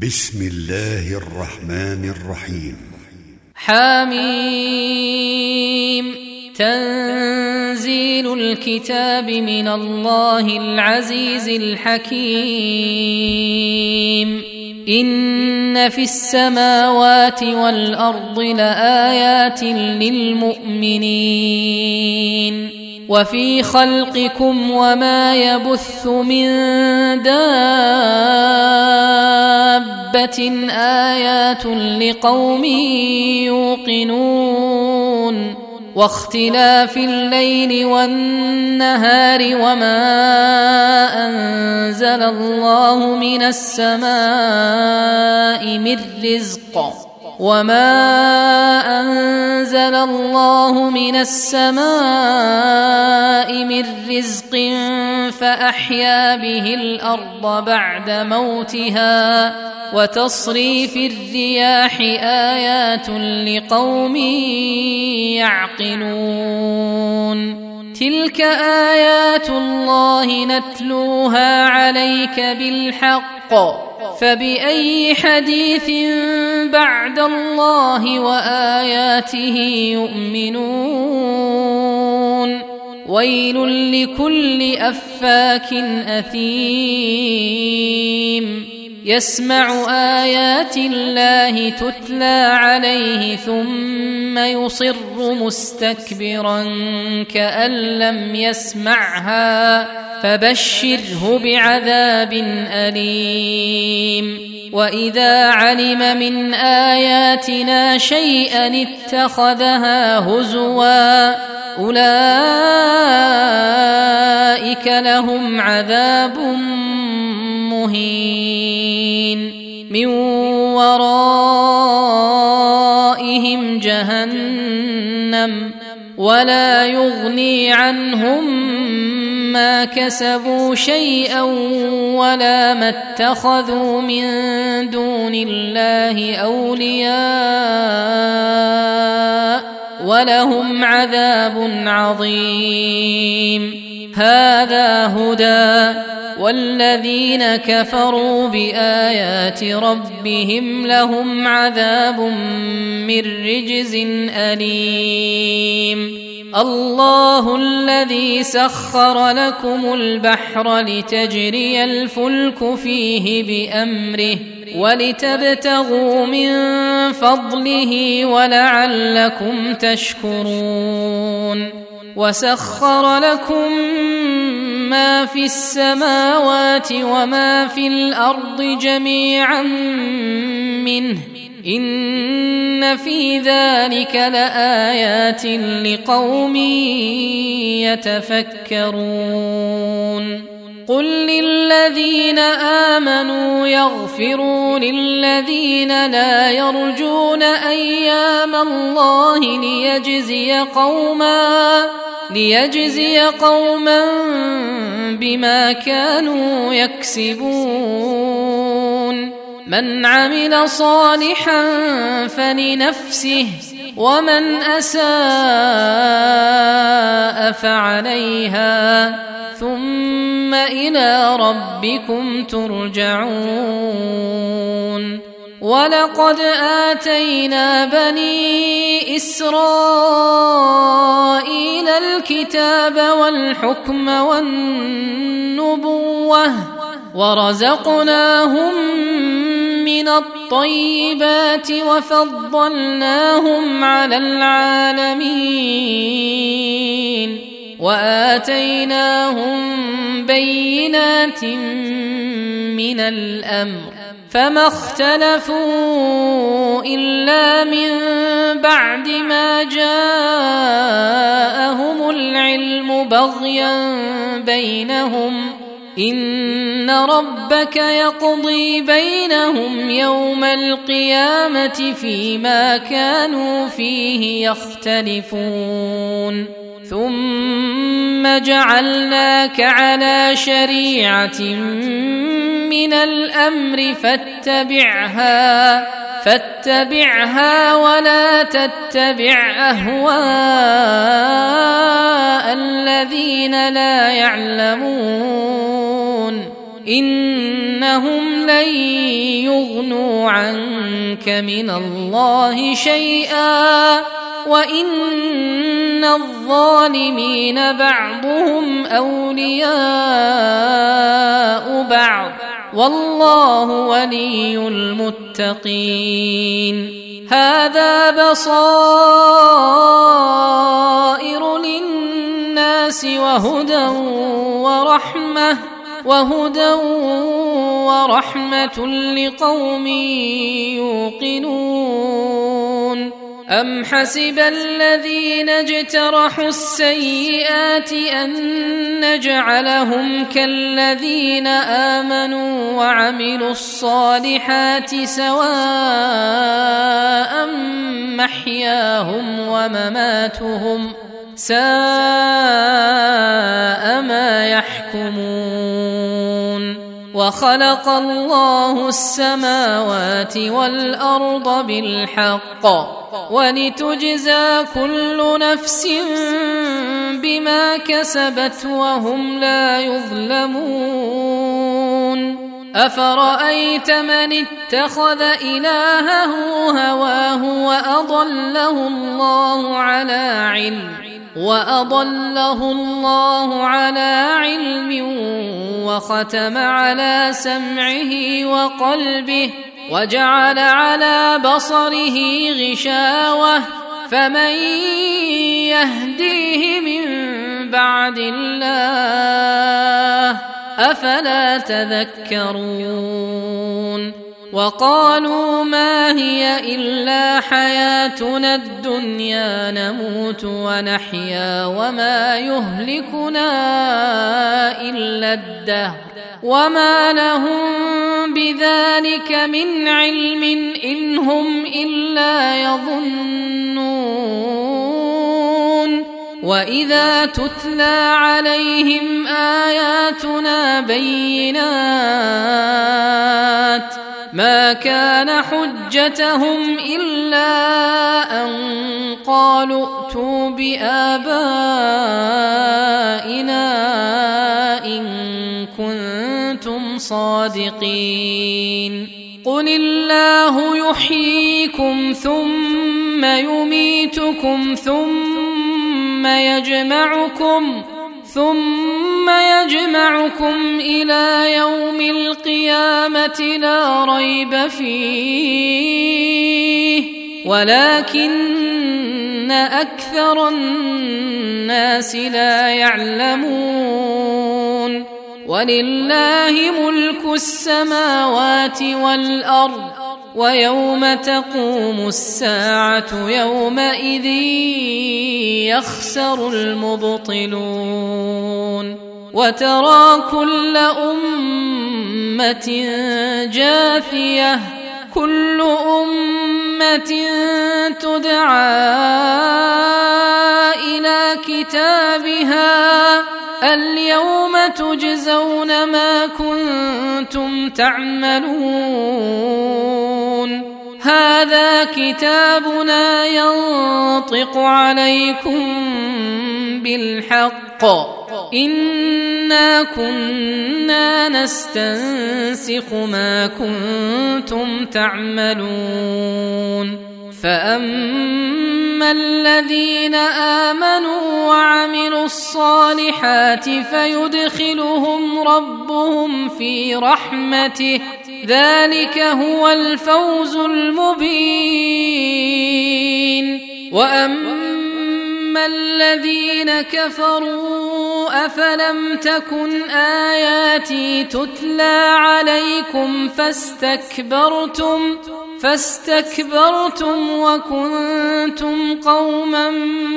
بسم الله الرحمن الرحيم. حميم. تنزيل الكتاب من الله العزيز الحكيم. إن في السماوات والأرض لآيات للمؤمنين وفي خلقكم وما يبث من دابة آيات لقوم يوقنون واختلاف الليل والنهار وما أنزل الله من السماء من رزق فأحيا به الأرض بعد موتها وتصريف الرياح آيات لقوم يعقلون. تلك آيات الله نتلوها عليك بالحق فبأي حديث بعد الله وآياته يؤمنون. ويل لكل أفاك أثيم يسمع آيات الله تتلى عليه ثم يصر مستكبرا كأن لم يسمعها فبشره بعذاب أليم. وإذا علم من آياتنا شيئا اتخذها هزوا أولئك لهم عذاب مهين من ورائهم جهنم ولا يغني عنهم ما كسبوا شيئا ولا ما اتخذوا من دون الله أولياء ولهم عذاب عظيم. هذا هدى والذين كفروا بآيات ربهم لهم عذاب من رجز أليم. الله الذي سخر لكم البحر لتجري الفلك فيه بأمره ولتبتغوا من فضله ولعلكم تشكرون. وسخر لكم ما في السماوات وما في الأرض جميعا منه إن في ذلك لآيات لقوم يتفكرون. قل للذين آمنوا يغفروا للذين لا يرجون أيام الله ليجزي قوما بما كانوا يكسبون. من عمل صالحا فلنفسه ومن أساء فعليها ثم إلى ربكم ترجعون. ولقد آتينا بني إسرائيل الكتاب والحكم والنبوة ورزقناهم من الطيبات وفضلناهم على العالمين وآتيناهم بينات من الأمر فما اختلفوا إلا من بعد ما جاءهم العلم بغيا بينهم إن ربك يقضي بينهم يوم القيامة فيما كانوا فيه يختلفون. ثم جعلناك على شريعة من الأمر فاتبعها ولا تتبع أهواء الذين لا يعلمون إنهم لن يغنوا عنك من الله شيئا وإن الظالمين بعضهم أولياء بعض والله ولي المتقين هذا بصائر للناس وهدى ورحمة لقوم يوقنون أم حسب الذين اجترحوا السيئات أن نجعلهم كالذين آمنوا وعملوا الصالحات سواء محياهم ومماتهم ساء ما يحكمون وخلق الله السماوات والأرض بالحق ولتجزى كل نفس بما كسبت وهم لا يظلمون أفرأيت من اتخذ إلهه هواه وأضله الله على علم وختم على سمعه وقلبه وجعل على بصره غشاوة فمن يهديه من بعد الله أفلا تذكرون وقالوا ما هي إلا حياتنا الدنيا نموت ونحيا وما يهلكنا إلا الدهر وما لهم بذلك من علم إن هم إلا يظنون وإذا تتلى عليهم آياتنا بينات ما كان حجتهم إلا أن قالوا ائتوا بآبائنا إن كنتم صادقين قل الله يحييكم ثم يميتكم ثم يجمعكم إلى يوم القيامة لا ريب فيه ولكن أكثر الناس لا يعلمون ولله ملك السماوات والأرض ويوم تقوم الساعة يومئذ يخسر المبطلون وترى كل أمة جاثية كل أمة تدعى إلى كتابها اليوم تجزون ما كنتم تعملون هذا كتابنا ينطق عليكم بالحق إنا كنا نستنسخ ما كنتم تعملون فأما الذين آمنوا وعملوا الصالحات فيدخلهم ربهم في رحمته ذلك هو الفوز المبين وأما الذين كفروا أفلم تكن آياتي تتلى عليكم فاستكبرتم وكنتم قوما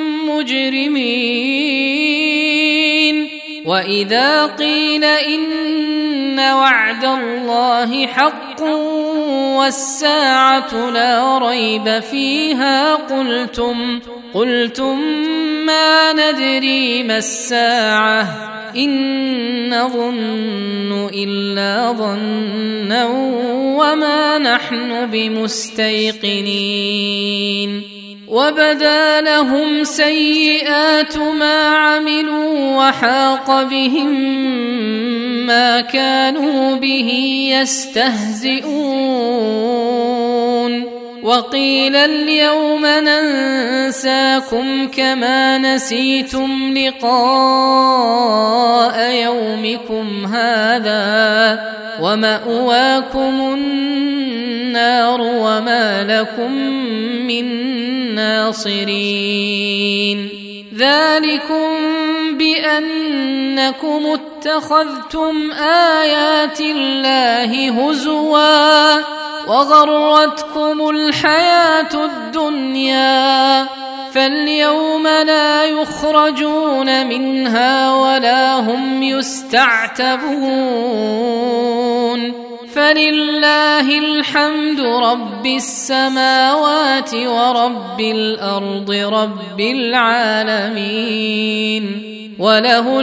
مجرمين وإذا قيل إن وعد الله حق والساعة لا ريب فيها قلتم ما ندري ما الساعة إن نظن إلا ظنا وما نحن بمستيقنين وبدا لهم سيئات ما عملوا وحاق بهم ما كانوا به يستهزئون وقيل اليوم ننساكم كما نسيتم لقاء يومكم هذا ومأواكم النار وما لكم من ناصرين ذلكم بأنكم اتخذتم آيات الله هزوا وغرتكم الحياة الدنيا فاليوم لا يخرجون منها ولا هم يستعتبون فلله الحمد رب السماوات ورب الأرض رب العالمين وله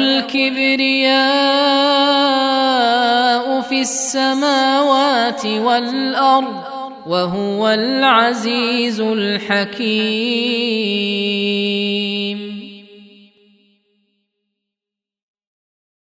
الكبرياء في السماوات والأرض وهو العزيز الحكيم.